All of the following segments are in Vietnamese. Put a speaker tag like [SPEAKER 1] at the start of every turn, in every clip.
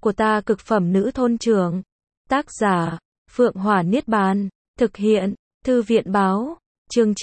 [SPEAKER 1] của ta cực phẩm nữ thôn trưởng. Tác giả, Phượng Hỏa Niết Bàn. Thực hiện, Thư viện Báo. Chương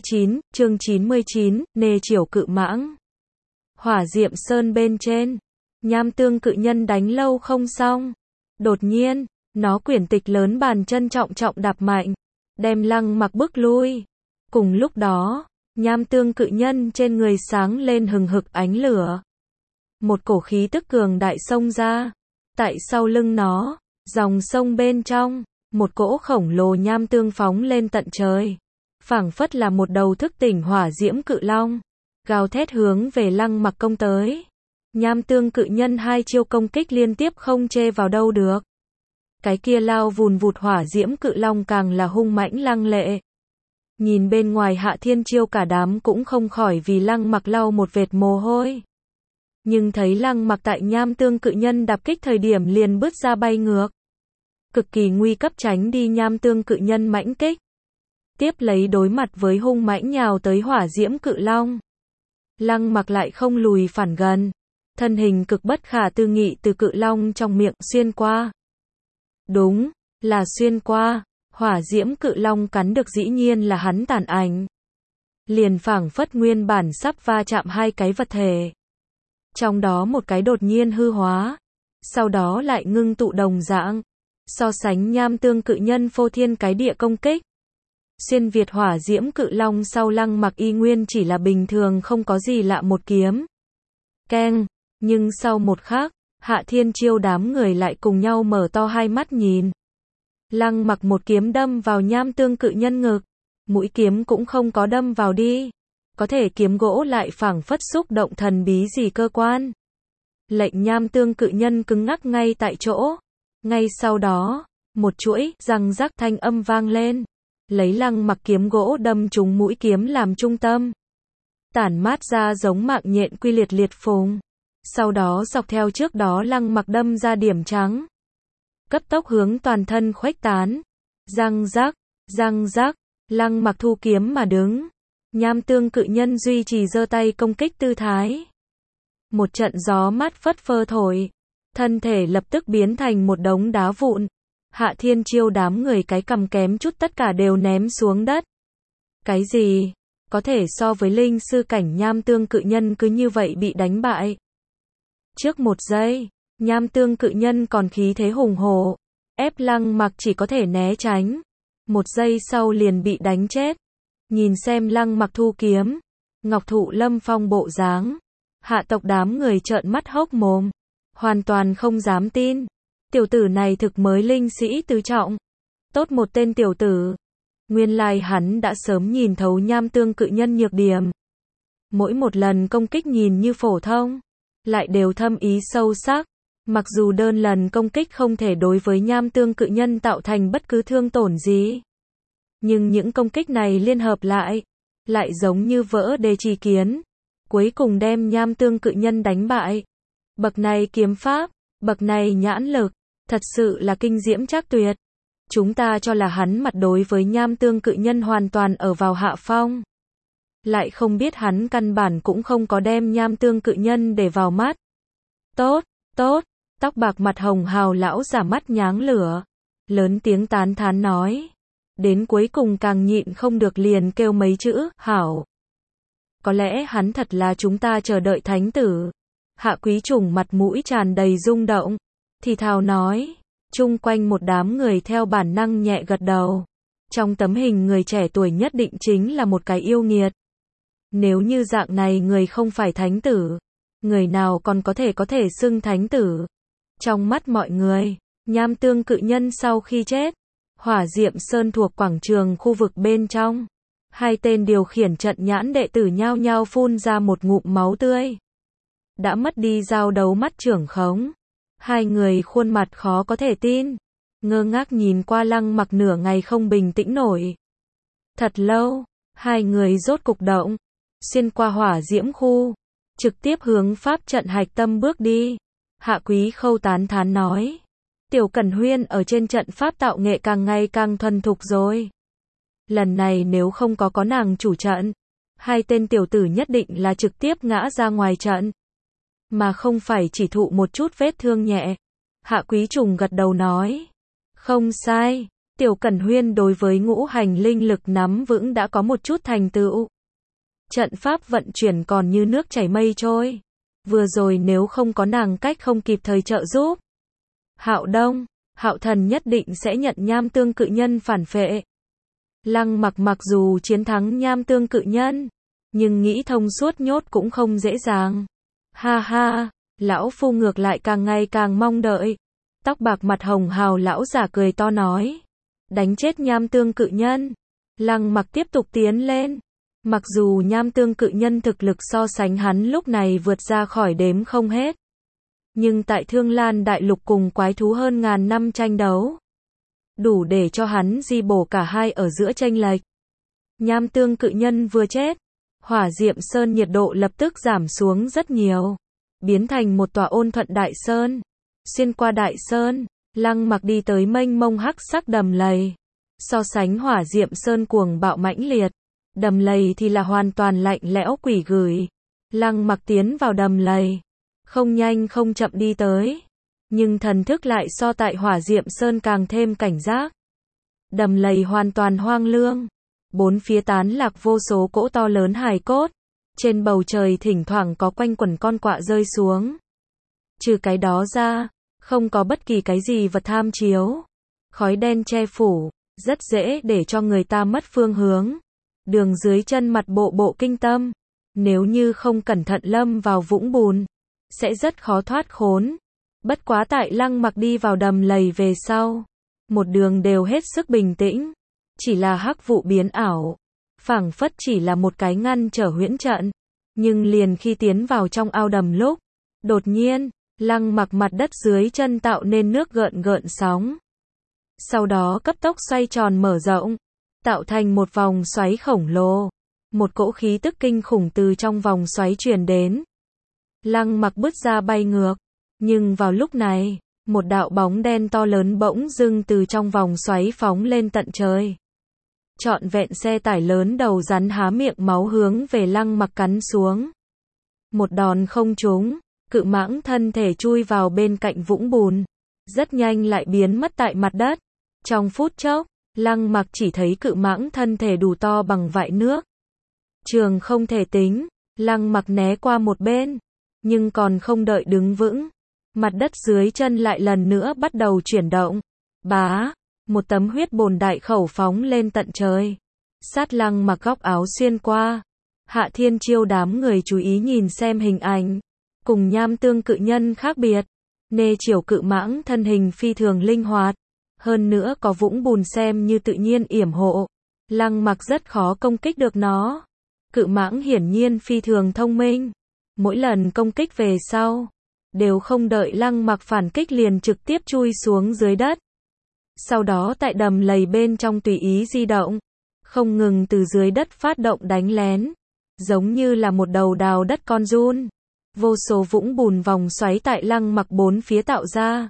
[SPEAKER 1] 99, Nê Triểu Cự Mãng. Hỏa Diệm Sơn bên trên. Nham Tương cự nhân đánh lâu không xong. Đột nhiên, nó quyển tịch lớn bàn chân trọng trọng đạp mạnh, đem Lăng Mặc bước lui. Cùng lúc đó, Nham Tương cự nhân trên người sáng lên hừng hực ánh lửa. Một cổ khí tức cường đại xông ra. Tại sau lưng nó, dòng sông bên trong, một cỗ khổng lồ nham tương phóng lên tận trời. Phảng phất là một đầu thức tỉnh hỏa diễm cự long, gào thét hướng về Lăng Mặc công tới. Nham tương cự nhân hai chiêu công kích liên tiếp không chê vào đâu được. Cái kia lao vùn vụt hỏa diễm cự long càng là hung mãnh lăng lệ. Nhìn bên ngoài Hạ Thiên Chiêu cả đám cũng không khỏi vì Lăng Mặc lau một vệt mồ hôi. Nhưng thấy Lăng Mặc tại nham tương cự nhân đạp kích thời điểm liền bứt ra bay ngược. Cực kỳ nguy cấp tránh đi nham tương cự nhân mãnh kích. Tiếp lấy đối mặt với hung mãnh nhào tới hỏa diễm cự long. Lăng Mặc lại không lùi phản gần. Thân hình cực bất khả tư nghị từ cự long trong miệng xuyên qua. Đúng, là xuyên qua. Hỏa diễm cự long cắn được dĩ nhiên là hắn tàn ảnh. Liền phảng phất nguyên bản sắp va chạm hai cái vật thể. Trong đó một cái đột nhiên hư hóa. Sau đó lại ngưng tụ đồng dạng. So sánh nham tương cự nhân phô thiên cái địa công kích. Xuyên việt hỏa diễm cự long sau Lăng Mặc y nguyên chỉ là bình thường không có gì lạ một kiếm. Keng, nhưng sau một khắc, Hạ Thiên Chiêu đám người lại cùng nhau mở to hai mắt nhìn. Lăng Mặc một kiếm đâm vào nham tương cự nhân ngực. Mũi kiếm cũng không có đâm vào đi. Có thể kiếm gỗ lại phảng phất xúc động thần bí gì cơ quan. Lệnh nham tương cự nhân cứng ngắc ngay tại chỗ. Ngay sau đó, một chuỗi răng rắc thanh âm vang lên. Lấy Lăng Mặc kiếm gỗ đâm trúng mũi kiếm làm trung tâm. Tản mát ra giống mạng nhện quy liệt liệt phùng. Sau đó dọc theo trước đó Lăng Mặc đâm ra điểm trắng. Cấp tốc hướng toàn thân khuếch tán. Răng rắc, Lăng Mặc thu kiếm mà đứng. Nham tương cự nhân duy trì giơ tay công kích tư thái. Một trận gió mát phất phơ thổi. Thân thể lập tức biến thành một đống đá vụn. Hạ Thiên Chiêu đám người cái cầm kém chút tất cả đều ném xuống đất. Cái gì? Có thể so với linh sư cảnh nham tương cự nhân cứ như vậy bị đánh bại. Trước một giây, nham tương cự nhân còn khí thế hùng hổ. Ép Lăng Mặc chỉ có thể né tránh. Một giây sau liền bị đánh chết. Nhìn xem Lăng Mặc thu kiếm. Ngọc Thụ Lâm Phong bộ dáng. Hạ tộc đám người trợn mắt hốc mồm. Hoàn toàn không dám tin. Tiểu tử này thực mới linh sĩ tứ trọng. Tốt một tên tiểu tử. Nguyên lai hắn đã sớm nhìn thấu nham tương cự nhân nhược điểm. Mỗi một lần công kích nhìn như phổ thông, lại đều thâm ý sâu sắc. Mặc dù đơn lần công kích không thể đối với nham tương cự nhân tạo thành bất cứ thương tổn gì. Nhưng những công kích này liên hợp lại giống như vỡ đê chi kiến. Cuối cùng đem nham tương cự nhân đánh bại. Bậc này kiếm pháp, bậc này nhãn lực, thật sự là kinh diễm trác tuyệt. Chúng ta cho là hắn mặt đối với nham tương cự nhân hoàn toàn ở vào hạ phong. Lại không biết hắn căn bản cũng không có đem nham tương cự nhân để vào mắt. Tốt, tóc bạc mặt hồng hào lão giả mắt nháng lửa. Lớn tiếng tán thán nói. Đến cuối cùng càng nhịn không được liền kêu mấy chữ, hảo. Có lẽ hắn thật là chúng ta chờ đợi thánh tử. Hạ Quý Trùng mặt mũi tràn đầy rung động. Thì thào nói. Chung quanh một đám người theo bản năng nhẹ gật đầu. Trong tấm hình người trẻ tuổi nhất định chính là một cái yêu nghiệt. Nếu như dạng này người không phải thánh tử, người nào còn có thể xưng thánh tử. Trong mắt mọi người, nham tương cự nhân sau khi chết, Hỏa Diệm Sơn thuộc quảng trường khu vực bên trong. Hai tên điều khiển trận nhãn đệ tử nhao nhao phun ra một ngụm máu tươi. Đã mất đi giao đấu mắt trưởng khống. Hai người khuôn mặt khó có thể tin. Ngơ ngác nhìn qua Lăng Mặc nửa ngày không bình tĩnh nổi. Thật lâu, hai người rốt cục động. Xuyên qua hỏa diễm khu. Trực tiếp hướng pháp trận hạch tâm bước đi. Hạ Quý Khâu tán thán nói. Tiểu Cẩn Huyên ở trên trận pháp tạo nghệ càng ngày càng thuần thục rồi. Lần này nếu không có nàng chủ trận, hai tên tiểu tử nhất định là trực tiếp ngã ra ngoài trận. Mà không phải chỉ thụ một chút vết thương nhẹ. Hạ Quý Trùng gật đầu nói. Không sai, Tiểu Cẩn Huyên đối với ngũ hành linh lực nắm vững đã có một chút thành tựu. Trận pháp vận chuyển còn như nước chảy mây trôi. Vừa rồi nếu không có nàng cách không kịp thời trợ giúp, Hạo Đông, Hạo Thần nhất định sẽ nhận Nham Tương Cự Nhân phản phệ. Lăng Mặc mặc dù chiến thắng Nham Tương Cự Nhân, nhưng nghĩ thông suốt nhốt cũng không dễ dàng. Ha ha, lão phu ngược lại càng ngày càng mong đợi. Tóc bạc mặt hồng hào lão giả cười to nói. Đánh chết Nham Tương Cự Nhân. Lăng Mặc tiếp tục tiến lên. Mặc dù Nham Tương Cự Nhân thực lực so sánh hắn lúc này vượt ra khỏi đếm không hết. Nhưng tại Thương Lan Đại Lục cùng quái thú hơn ngàn năm tranh đấu, đủ để cho hắn di bổ cả hai ở giữa chênh lệch. Nham Tương Cự Nhân vừa chết, Hỏa Diệm Sơn nhiệt độ lập tức giảm xuống rất nhiều, biến thành một tòa ôn thuận đại sơn. Xuyên qua đại sơn, Lăng Mặc đi tới mênh mông hắc sắc đầm lầy. So sánh Hỏa Diệm Sơn cuồng bạo mãnh liệt, đầm lầy thì là hoàn toàn lạnh lẽo quỷ gửi. Lăng Mặc tiến vào đầm lầy, không nhanh không chậm đi tới, nhưng thần thức lại so tại Hỏa Diệm Sơn càng thêm cảnh giác. Đầm lầy hoàn toàn hoang lương, bốn phía tán lạc vô số cỗ to lớn hài cốt, trên bầu trời thỉnh thoảng có quanh quẩn con quạ rơi xuống. Trừ cái đó ra, không có bất kỳ cái gì vật tham chiếu. Khói đen che phủ, rất dễ để cho người ta mất phương hướng. Đường dưới chân mặt bộ bộ kinh tâm, nếu như không cẩn thận lâm vào vũng bùn, sẽ rất khó thoát khốn. Bất quá tại Lăng Mặc đi vào đầm lầy về sau, một đường đều hết sức bình tĩnh, chỉ là hắc vụ biến ảo, phảng phất chỉ là một cái ngăn trở huyễn trận. Nhưng liền khi tiến vào trong ao đầm lúc, đột nhiên, Lăng Mặc mặt đất dưới chân tạo nên nước gợn gợn sóng. Sau đó cấp tốc xoay tròn mở rộng, tạo thành một vòng xoáy khổng lồ. Một cỗ khí tức kinh khủng từ trong vòng xoáy truyền đến. Lăng Mặc bứt ra bay ngược, nhưng vào lúc này, một đạo bóng đen to lớn bỗng dưng từ trong vòng xoáy phóng lên tận trời. Trọn vẹn xe tải lớn đầu rắn há miệng máu hướng về Lăng Mặc cắn xuống. Một đòn không trúng, cự mãng thân thể chui vào bên cạnh vũng bùn, rất nhanh lại biến mất tại mặt đất. Trong phút chốc, Lăng Mặc chỉ thấy cự mãng thân thể đủ to bằng vại nước. Trường không thể tính, Lăng Mặc né qua một bên, nhưng còn không đợi đứng vững, mặt đất dưới chân lại lần nữa bắt đầu chuyển động. Bá, một tấm huyết bồn đại khẩu phóng lên tận trời. Sát Lăng Mặc góc áo xuyên qua. Hạ Thiên Chiêu đám người chú ý nhìn xem hình ảnh. Cùng Nham Tương Cự Nhân khác biệt, nê chiều cự mãng thân hình phi thường linh hoạt, hơn nữa có vũng bùn xem như tự nhiên yểm hộ. Lăng Mặc rất khó công kích được nó. Cự mãng hiển nhiên phi thường thông minh, mỗi lần công kích về sau, đều không đợi Lăng Mặc phản kích liền trực tiếp chui xuống dưới đất. Sau đó tại đầm lầy bên trong tùy ý di động, không ngừng từ dưới đất phát động đánh lén, giống như là một đầu đào đất con giun. Vô số vũng bùn vòng xoáy tại Lăng Mặc bốn phía tạo ra.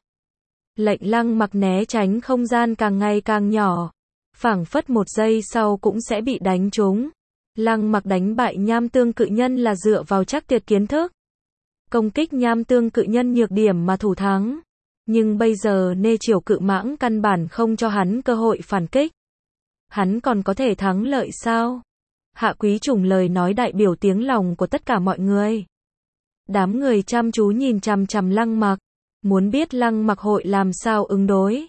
[SPEAKER 1] Lệnh Lăng Mặc né tránh không gian càng ngày càng nhỏ, phảng phất một giây sau cũng sẽ bị đánh trúng. Lăng Mặc đánh bại Nham Tương Cự Nhân là dựa vào chắc tuyệt kiến thức. Công kích Nham Tương Cự Nhân nhược điểm mà thủ thắng. Nhưng bây giờ nê chiều cự mãng căn bản không cho hắn cơ hội phản kích. Hắn còn có thể thắng lợi sao? Hạ Quý Trùng lời nói đại biểu tiếng lòng của tất cả mọi người. Đám người chăm chú nhìn chằm chằm Lăng Mặc, muốn biết Lăng Mặc hội làm sao ứng đối.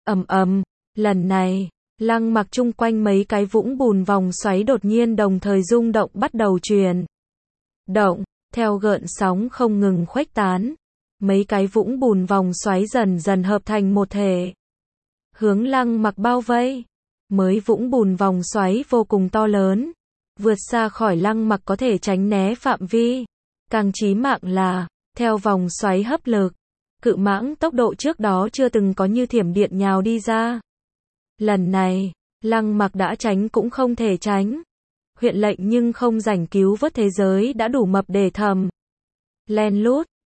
[SPEAKER 1] Lần này, Lăng Mặc chung quanh mấy cái vũng bùn vòng xoáy đột nhiên đồng thời rung động bắt đầu chuyển động, theo gợn sóng không ngừng khuếch tán. Mấy cái vũng bùn vòng xoáy dần dần hợp thành một thể, hướng Lăng Mặc bao vây. Mới vũng bùn vòng xoáy vô cùng to lớn, vượt xa khỏi Lăng Mặc có thể tránh né phạm vi. Càng chí mạng là, theo vòng xoáy hấp lực, cự mãng tốc độ trước đó chưa từng có như thiểm điện nhào đi ra. Lần này, Lăng Mặc đã tránh cũng không thể tránh. Huyện lệnh nhưng không rảnh cứu vớt thế giới đã đủ mập để thầm. Len lút,